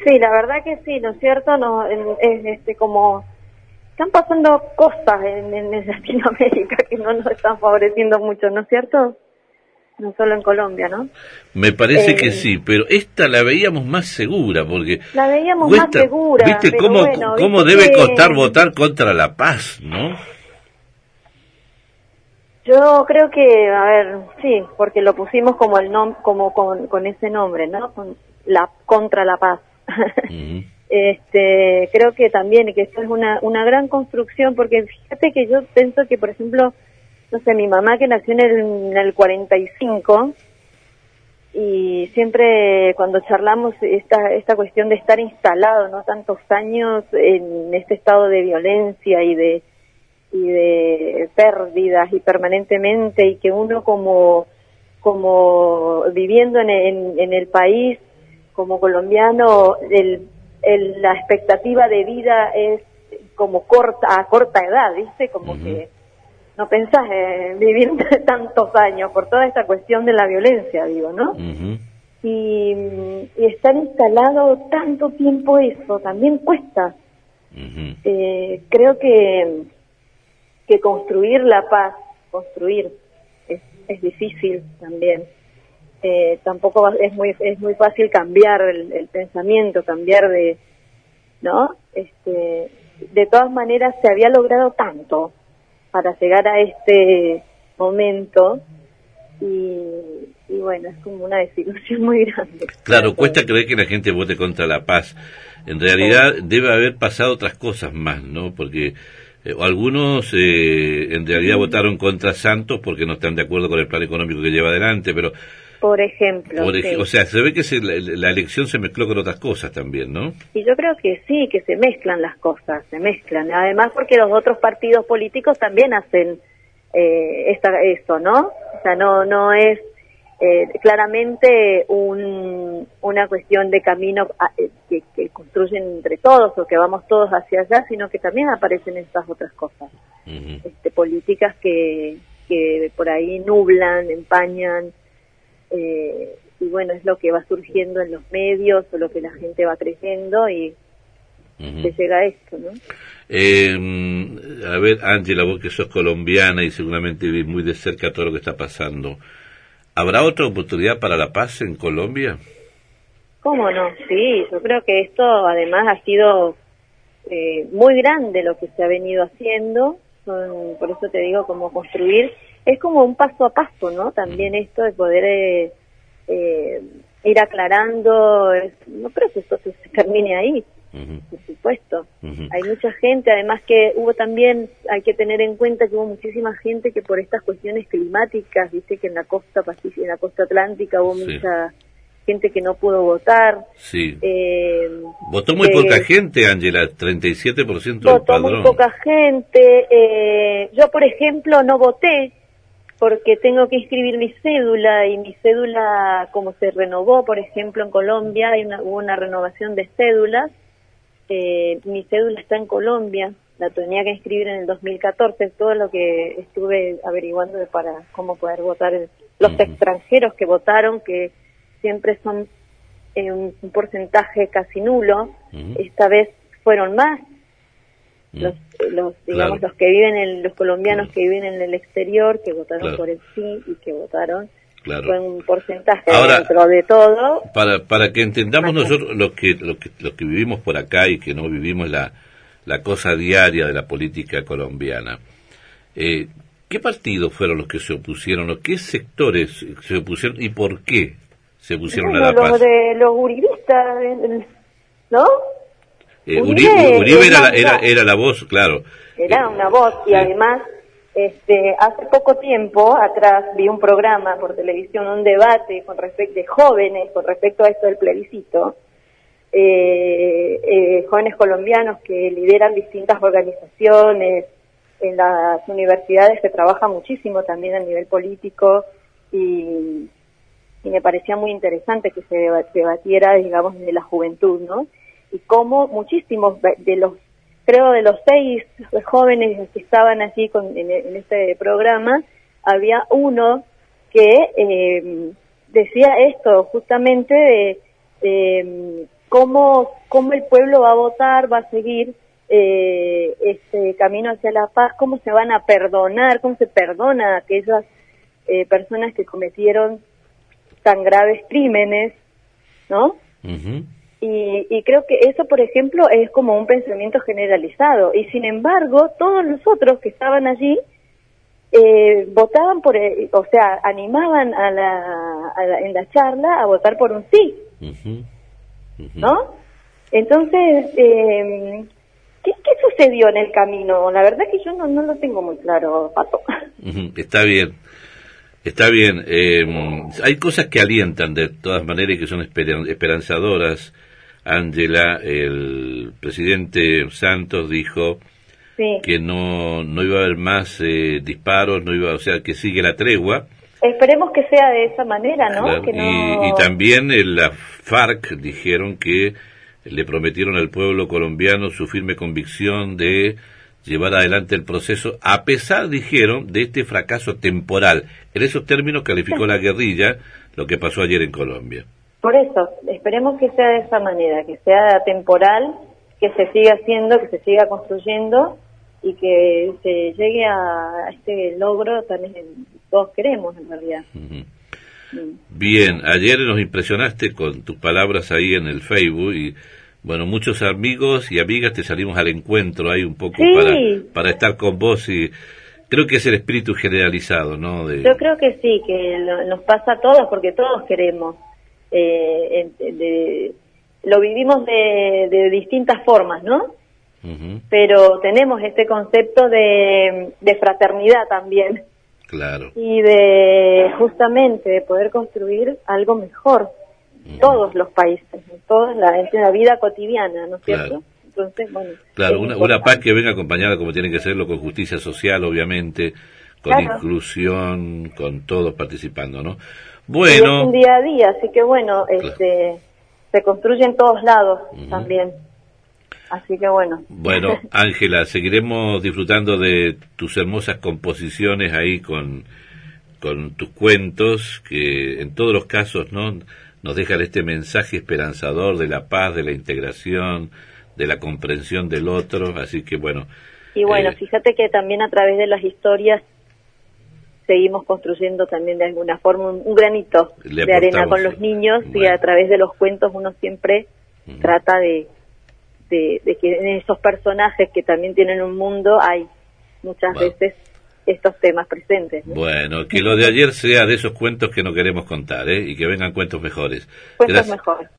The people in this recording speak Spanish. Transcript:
Sí, la verdad que sí, ¿no es cierto? No, es como están pasando cosas en Latinoamérica que no nos están favoreciendo mucho, ¿no es cierto? No solo en Colombia, ¿no? Me parece que sí, pero esta la veíamos más segura, porque La veíamos más cuesta, segura, ¿viste pero bueno, cómo viste debe costar que votar contra la paz, no? yo creo que, a ver, sí, porque lo pusimos como como con ese nombre, ¿no? Contra la paz. Ujú. Creo que también, que esto es una gran construcción, porque fíjate que yo pienso que, por ejemplo, no sé, mi mamá que nació en el 45, y siempre cuando charlamos esta cuestión de estar instalado, ¿no? Tantos años en este estado de violencia y de pérdidas y permanentemente, y que uno como viviendo en el país como colombiano, la expectativa de vida es como a corta edad, ¿viste? Como Ujú. que no pensás en vivir tantos años por toda esta cuestión de la violencia, digo, ¿no? Ujú. Y estar instalado tanto tiempo, eso también cuesta. Ujú. Creo que construir la paz, construir, es difícil también. Tampoco es muy fácil cambiar el pensamiento, cambiar ¿no? De todas maneras se había logrado tanto para llegar a este momento, y bueno, es como una desilusión muy grande. Claro, cuesta creer que la gente vote contra la paz. En realidad debe haber pasado otras cosas más, ¿no? Porque algunos en realidad votaron contra Santos porque no están de acuerdo con el plan económico que lleva adelante, pero Por ejemplo, sí. o sea, se ve que la elección se mezcló con otras cosas también, ¿no? Y yo creo que sí, que se mezclan las cosas, se mezclan. Además, porque los otros partidos políticos también hacen eso, ¿no? O sea, no es claramente una cuestión de camino que construyen entre todos o que vamos todos hacia allá, sino que también aparecen estas otras cosas, Ujú. políticas que por ahí nublan, empañan. Y bueno, es lo que va surgiendo en los medios o lo que la gente va creyendo, y se llega a esto, ¿no? A ver, Ángela, vos que sos colombiana y seguramente vivís muy de cerca todo lo que está pasando, ¿habrá otra oportunidad para la paz en Colombia? ¿Cómo no? Sí, yo creo que esto además ha sido muy grande lo que se ha venido haciendo. Por eso te digo, como construir, es como un paso a paso, ¿no? También esto de poder ir aclarando, no creo que esto se termine ahí, por supuesto. Hay mucha gente, además que hay que tener en cuenta que hubo muchísima gente que por estas cuestiones climáticas, viste que en la costa pacífica, en la costa atlántica hubo mucha gente que no pudo votar. Sí. Votó muy poca gente, Ángela, 37% del padrón. Votó muy poca gente. Yo, por ejemplo, no voté porque tengo que inscribir mi cédula, y mi cédula, como se renovó, por ejemplo, en Colombia, hubo una renovación de cédulas. Mi cédula está en Colombia, la tenía que inscribir en el 2014, todo lo que estuve averiguando para cómo poder votar. Los extranjeros que votaron, que siempre son un porcentaje casi nulo, esta vez fueron más. Digamos, los que viven los colombianos que viven en el exterior, que votaron por el sí y que votaron, fue un porcentaje. Ahora, dentro de todo, para que entendamos nosotros los que vivimos por acá y que no vivimos la cosa diaria de la política colombiana, ¿qué partidos fueron los que se opusieron o qué sectores se opusieron y por qué se opusieron a la paz? Los uribistas, ¿no? Uribe era la voz, claro. Era una voz, y además, hace poco tiempo atrás vi un programa por televisión, un debate de jóvenes con respecto a esto del plebiscito, jóvenes colombianos que lideran distintas organizaciones en las universidades, que trabajan muchísimo también a nivel político, y me parecía muy interesante que se debatiera, digamos, de la juventud, ¿no? Y cómo muchísimos de los 6 jóvenes que estaban allí en este programa, había uno que decía esto, justamente de cómo el pueblo va a votar, va a seguir este camino hacia la paz, cómo se van a perdonar, cómo se perdona a aquellas personas que cometieron tan graves crímenes, ¿no? Ujú. Y creo que eso, por ejemplo, es como un pensamiento generalizado. Y sin embargo, todos los otros que estaban allí votaban o sea, animaban en la charla a votar por un sí, Ujú. Ujú. ¿no? Entonces, ¿qué sucedió en el camino? La verdad que yo no lo tengo muy claro, Pato. Ujú. Está bien. Está bien. Hay cosas que alientan de todas maneras y que son esperanzadoras. Ángela, el presidente Santos dijo Sí. que no iba a haber más disparos, o sea, que sigue la tregua. Esperemos que sea de esa manera, ¿no? Claro. Que no... Y también la FARC dijeron que le prometieron al pueblo colombiano su firme convicción de llevar adelante el proceso, a pesar, dijeron, de este fracaso temporal. En esos términos calificó la guerrilla lo que pasó ayer en Colombia. Por eso, esperemos que sea de esa manera, que sea temporal, que se siga haciendo, que se siga construyendo y que se llegue a este logro también todos queremos en realidad. Uh-huh. Bien, ayer nos impresionaste con tus palabras ahí en el Facebook y bueno, muchos amigos y amigas te salimos al encuentro ahí un poco sí, para estar con vos y creo que es el espíritu generalizado, ¿no? Yo creo que sí, que nos pasa a todos porque todos queremos. Lo vivimos de distintas formas, ¿no? Uh-huh. Pero tenemos este concepto de fraternidad también. Claro. Y de justamente de poder construir algo mejor. Uh-huh. Todos los países, en la vida cotidiana, ¿no es cierto? Claro. Entonces, bueno. Claro, una paz que venga acompañada como tiene que serlo con justicia social, obviamente, con claro. Inclusión, con todos participando, ¿no? Bueno. Es un día a día, así que bueno, claro. Se construye en todos lados uh-huh. también. Así que bueno. Bueno, Ángela, seguiremos disfrutando de tus hermosas composiciones ahí con tus cuentos, que en todos los casos, ¿no? Nos dejan este mensaje esperanzador de la paz, de la integración, de la comprensión del otro, así que bueno. Y bueno, fíjate que también a través de las historias seguimos construyendo también de alguna forma un granito de arena con los niños bueno. Y a través de los cuentos uno siempre uh-huh. trata de que en esos personajes que también tienen un mundo hay muchas bueno. veces estos temas presentes, ¿no? Bueno, que lo de ayer sea de esos cuentos que no queremos contar, y que vengan cuentos mejores. Cuentos mejores.